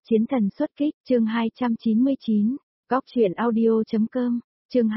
Chiến thần xuất kích, chương 299, góc truyện audio.com, chương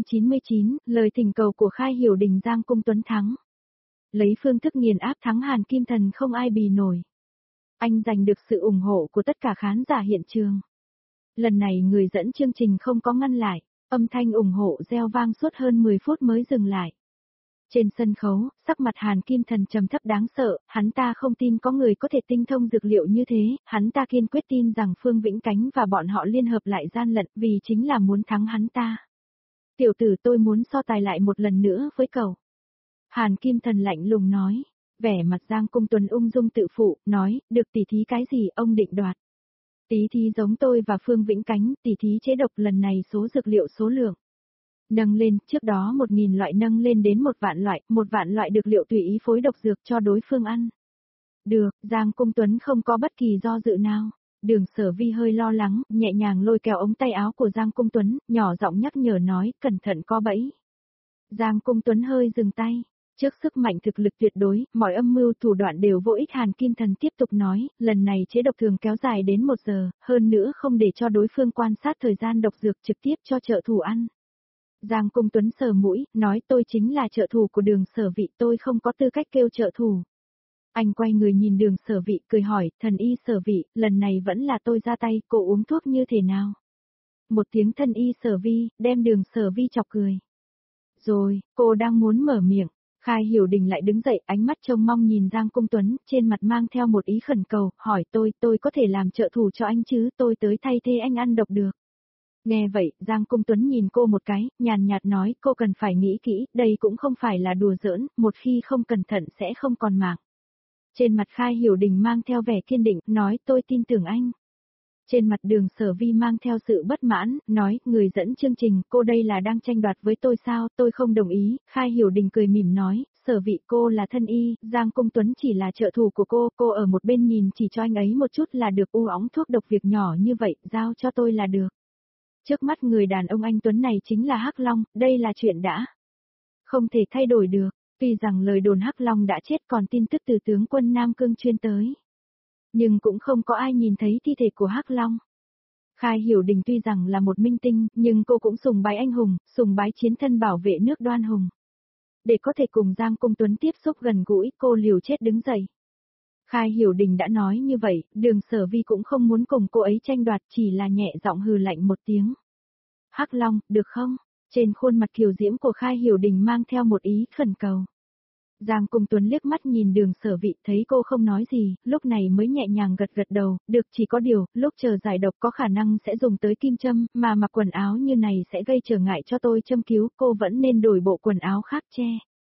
299, lời thỉnh cầu của Khai Hiểu Đình. Giang Cung Tuấn thắng. Lấy phương thức nghiền áp thắng Hàn Kim Thần không ai bì nổi. Anh giành được sự ủng hộ của tất cả khán giả hiện trường. Lần này người dẫn chương trình không có ngăn lại, âm thanh ủng hộ reo vang suốt hơn 10 phút mới dừng lại. Trên sân khấu, sắc mặt Hàn Kim Thần trầm thấp đáng sợ, hắn ta không tin có người có thể tinh thông dược liệu như thế, hắn ta kiên quyết tin rằng Phương Vĩnh Cánh và bọn họ liên hợp lại gian lận vì chính là muốn thắng hắn ta. Tiểu tử, tôi muốn so tài lại một lần nữa với cậu. Hàn Kim Thần lạnh lùng nói, vẻ mặt Giang Cung Tuấn ung dung tự phụ, nói, được tỉ thí cái gì ông định đoạt. Tỉ thí giống tôi và Phương Vĩnh Cánh, tỉ thí chế độc lần này số dược liệu số lượng. Nâng lên, trước đó 1000 loại nâng lên đến 1 vạn loại dược liệu tùy ý phối độc dược cho đối phương ăn. Được, Giang Cung Tuấn không có bất kỳ do dự nào. Đường Sở Vi hơi lo lắng, nhẹ nhàng lôi kéo ống tay áo của Giang Cung Tuấn, nhỏ giọng nhắc nhở nói, cẩn thận có bẫy. Giang Cung Tuấn hơi dừng tay. Trước sức mạnh thực lực tuyệt đối, mọi âm mưu thủ đoạn đều vô ích. Hàn Kim Thần tiếp tục nói, lần này chế độc thường kéo dài đến 1 giờ, hơn nữa không để cho đối phương quan sát thời gian độc dược, trực tiếp cho trợ thủ ăn. Giang Cung Tuấn sờ mũi, nói tôi chính là trợ thủ của Đường Sở Vị, tôi không có tư cách kêu trợ thủ. Anh quay người nhìn Đường Sở Vị, cười hỏi, thần y Sở Vị, lần này vẫn là tôi ra tay, cô uống thuốc như thế nào? Một tiếng thần y Sở Vi, đem Đường Sở Vi chọc cười. Rồi, cô đang muốn mở miệng, Khai Hiểu Đình lại đứng dậy, ánh mắt trông mong nhìn Giang Cung Tuấn, trên mặt mang theo một ý khẩn cầu, hỏi tôi có thể làm trợ thủ cho anh chứ, tôi tới thay thế anh ăn độc được. Nghe vậy, Giang Cung Tuấn nhìn cô một cái, nhàn nhạt nói, cô cần phải nghĩ kỹ, đây cũng không phải là đùa giỡn, một khi không cẩn thận sẽ không còn mạng. Trên mặt Khai Hiểu Đình mang theo vẻ kiên định, nói tôi tin tưởng anh. Trên mặt Đường Sở Vi mang theo sự bất mãn, nói, người dẫn chương trình, cô đây là đang tranh đoạt với tôi sao, tôi không đồng ý. Khai Hiểu Đình cười mỉm nói, Sở Vị cô là thân y, Giang Cung Tuấn chỉ là trợ thủ của cô ở một bên nhìn chỉ cho anh ấy một chút là được, u óng thuốc độc việc nhỏ như vậy, giao cho tôi là được. Trước mắt người đàn ông anh Tuấn này chính là Hắc Long, đây là chuyện đã không thể thay đổi được, tuy rằng lời đồn Hắc Long đã chết còn tin tức từ tướng quân Nam Cương chuyên tới. Nhưng cũng không có ai nhìn thấy thi thể của Hắc Long. Khai Hiểu Đình tuy rằng là một minh tinh, nhưng cô cũng sùng bái anh hùng, sùng bái chiến thân bảo vệ nước Đoan Hùng. Để có thể cùng Giang Cung Tuấn tiếp xúc gần gũi, cô liều chết đứng dậy. Khai Hiểu Đình đã nói như vậy, Đường Sở Vi cũng không muốn cùng cô ấy tranh đoạt, chỉ là nhẹ giọng hừ lạnh một tiếng. Hắc Long, được không? Trên khuôn mặt kiều diễm của Khai Hiểu Đình mang theo một ý khẩn cầu. Giang Cung Tuấn liếc mắt nhìn Đường Sở Vị, thấy cô không nói gì, lúc này mới nhẹ nhàng gật gật đầu, được, chỉ có điều, lúc chờ giải độc có khả năng sẽ dùng tới kim châm, mà mặc quần áo như này sẽ gây trở ngại cho tôi châm cứu, cô vẫn nên đổi bộ quần áo khác che.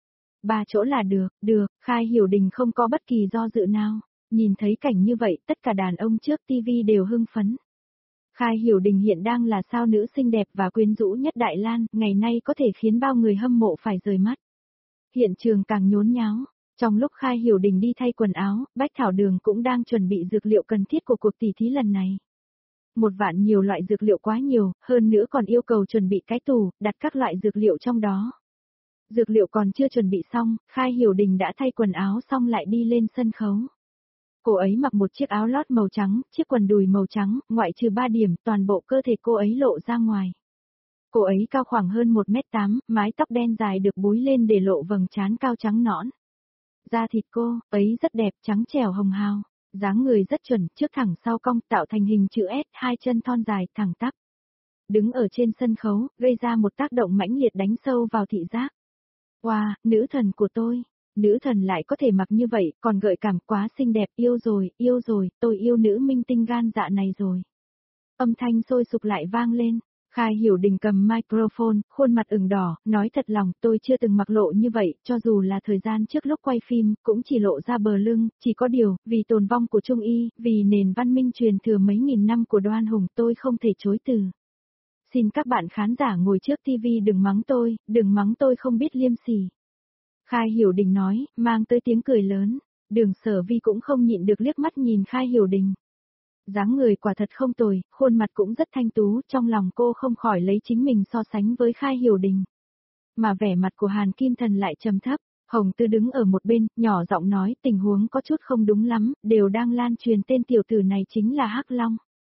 3 chỗ là được, Khai Hiểu Đình không có bất kỳ do dự nào. Nhìn thấy cảnh như vậy, tất cả đàn ông trước TV đều hưng phấn. Khai Hiểu Đình hiện đang là sao nữ xinh đẹp và quyến rũ nhất Đại Lan, ngày nay có thể khiến bao người hâm mộ phải rời mắt. Hiện trường càng nhốn nháo, trong lúc Khai Hiểu Đình đi thay quần áo, Bách Thảo Đường cũng đang chuẩn bị dược liệu cần thiết của cuộc tỉ thí lần này. 1 vạn nhiều loại dược liệu quá nhiều, hơn nữa còn yêu cầu chuẩn bị cái tủ, đặt các loại dược liệu trong đó. Dược liệu còn chưa chuẩn bị xong, Khai Hiểu Đình đã thay quần áo xong lại đi lên sân khấu. Cô ấy mặc một chiếc áo lót màu trắng, chiếc quần đùi màu trắng, ngoại trừ 3 điểm, toàn bộ cơ thể cô ấy lộ ra ngoài. Cô ấy cao khoảng hơn 1m8, mái tóc đen dài được búi lên để lộ vầng trán cao trắng nõn. Da thịt cô ấy rất đẹp, trắng trẻo hồng hào, dáng người rất chuẩn, trước thẳng sau cong tạo thành hình chữ S, 2 chân thon dài, thẳng tắp. Đứng ở trên sân khấu, gây ra một tác động mãnh liệt đánh sâu vào thị giác. Wow, nữ thần của tôi. Nữ thần lại có thể mặc như vậy, còn gợi cảm, quá xinh đẹp, yêu rồi, tôi yêu nữ minh tinh gan dạ này rồi. Âm thanh sôi sục lại vang lên, Khai Hiểu Đình cầm microphone, khuôn mặt ửng đỏ, nói thật lòng, tôi chưa từng mặc lộ như vậy, cho dù là thời gian trước lúc quay phim, cũng chỉ lộ ra bờ lưng, chỉ có điều, vì tồn vong của Trung Y, vì nền văn minh truyền thừa mấy nghìn năm của Đoan Hùng, tôi không thể chối từ. Xin các bạn khán giả ngồi trước TV đừng mắng tôi không biết liêm sỉ. Khai Hiểu Đình nói, mang tới tiếng cười lớn, Đường Sở Vi cũng không nhịn được liếc mắt nhìn Khai Hiểu Đình. Dáng người quả thật không tồi, khuôn mặt cũng rất thanh tú, trong lòng cô không khỏi lấy chính mình so sánh với Khai Hiểu Đình. Mà vẻ mặt của Hàn Kim Thần lại trầm thấp, Hồng Tư đứng ở một bên, nhỏ giọng nói tình huống có chút không đúng lắm, đều đang lan truyền tên tiểu tử này chính là Hắc Long.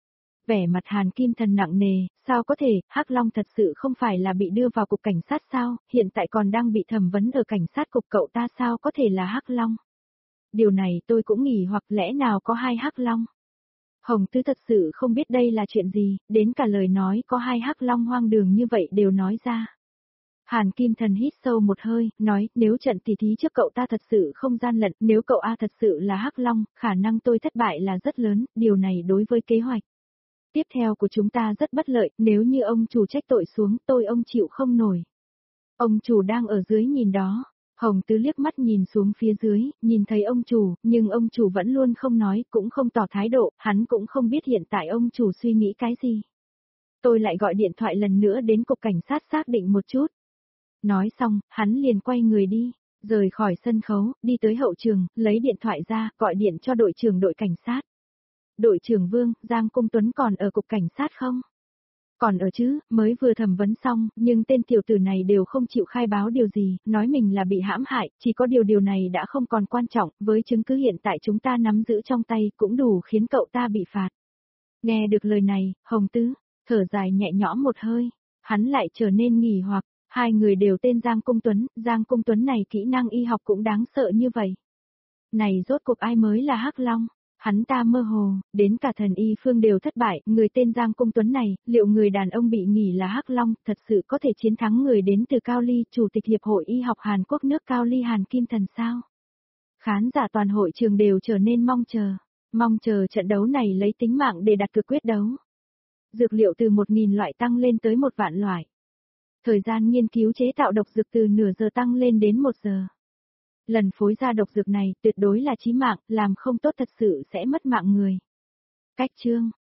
Vẻ mặt Hàn Kim Thần nặng nề, sao có thể, Hắc Long thật sự không phải là bị đưa vào cục cảnh sát sao, hiện tại còn đang bị thẩm vấn ở cảnh sát cục, cậu ta sao có thể là Hắc Long. Điều này tôi cũng nghỉ, hoặc lẽ nào có hai Hắc Long. Hồng Tứ thật sự không biết đây là chuyện gì, đến cả lời nói có hai Hắc Long hoang đường như vậy đều nói ra. Hàn Kim Thần hít sâu một hơi, nói, nếu trận tỉ thí trước cậu ta thật sự không gian lận, nếu cậu A thật sự là Hắc Long, khả năng tôi thất bại là rất lớn, điều này đối với kế hoạch tiếp theo của chúng ta rất bất lợi, nếu như ông chủ trách tội xuống, ông chịu không nổi. Ông chủ đang ở dưới nhìn đó. Hồng Tứ liếc mắt nhìn xuống phía dưới, nhìn thấy ông chủ, nhưng ông chủ vẫn luôn không nói, cũng không tỏ thái độ, hắn cũng không biết hiện tại ông chủ suy nghĩ cái gì. Tôi lại gọi điện thoại lần nữa đến cục cảnh sát xác định một chút. Nói xong, hắn liền quay người đi, rời khỏi sân khấu, đi tới hậu trường, lấy điện thoại ra, gọi điện cho đội trưởng đội cảnh sát. Đội trưởng Vương, Giang Cung Tuấn còn ở cục cảnh sát không? Còn ở chứ, mới vừa thẩm vấn xong, nhưng tên tiểu tử này đều không chịu khai báo điều gì, nói mình là bị hãm hại, chỉ có điều này đã không còn quan trọng, với chứng cứ hiện tại chúng ta nắm giữ trong tay cũng đủ khiến cậu ta bị phạt. Nghe được lời này, Hồng Tứ, thở dài nhẹ nhõm một hơi, hắn lại trở nên nghỉ hoặc, hai người đều tên Giang Cung Tuấn này kỹ năng y học cũng đáng sợ như vậy. Này rốt cuộc ai mới là Hắc Long? Hắn ta mơ hồ, đến cả thần y phương đều thất bại, người tên Giang Cung Tuấn này, liệu người đàn ông bị nghỉ là Hắc Long, thật sự có thể chiến thắng người đến từ Cao Ly, Chủ tịch Hiệp hội Y học Hàn Quốc nước Cao Ly Hàn Kim Thần sao? Khán giả toàn hội trường đều trở nên mong chờ trận đấu này lấy tính mạng để đặt cược quyết đấu. Dược liệu từ 1.000 loại tăng lên tới 1 vạn loại. Thời gian nghiên cứu chế tạo độc dược từ nửa giờ tăng lên đến 1 giờ. Lần phối ra độc dược này tuyệt đối là chí mạng, làm không tốt thật sự sẽ mất mạng người. Cách chương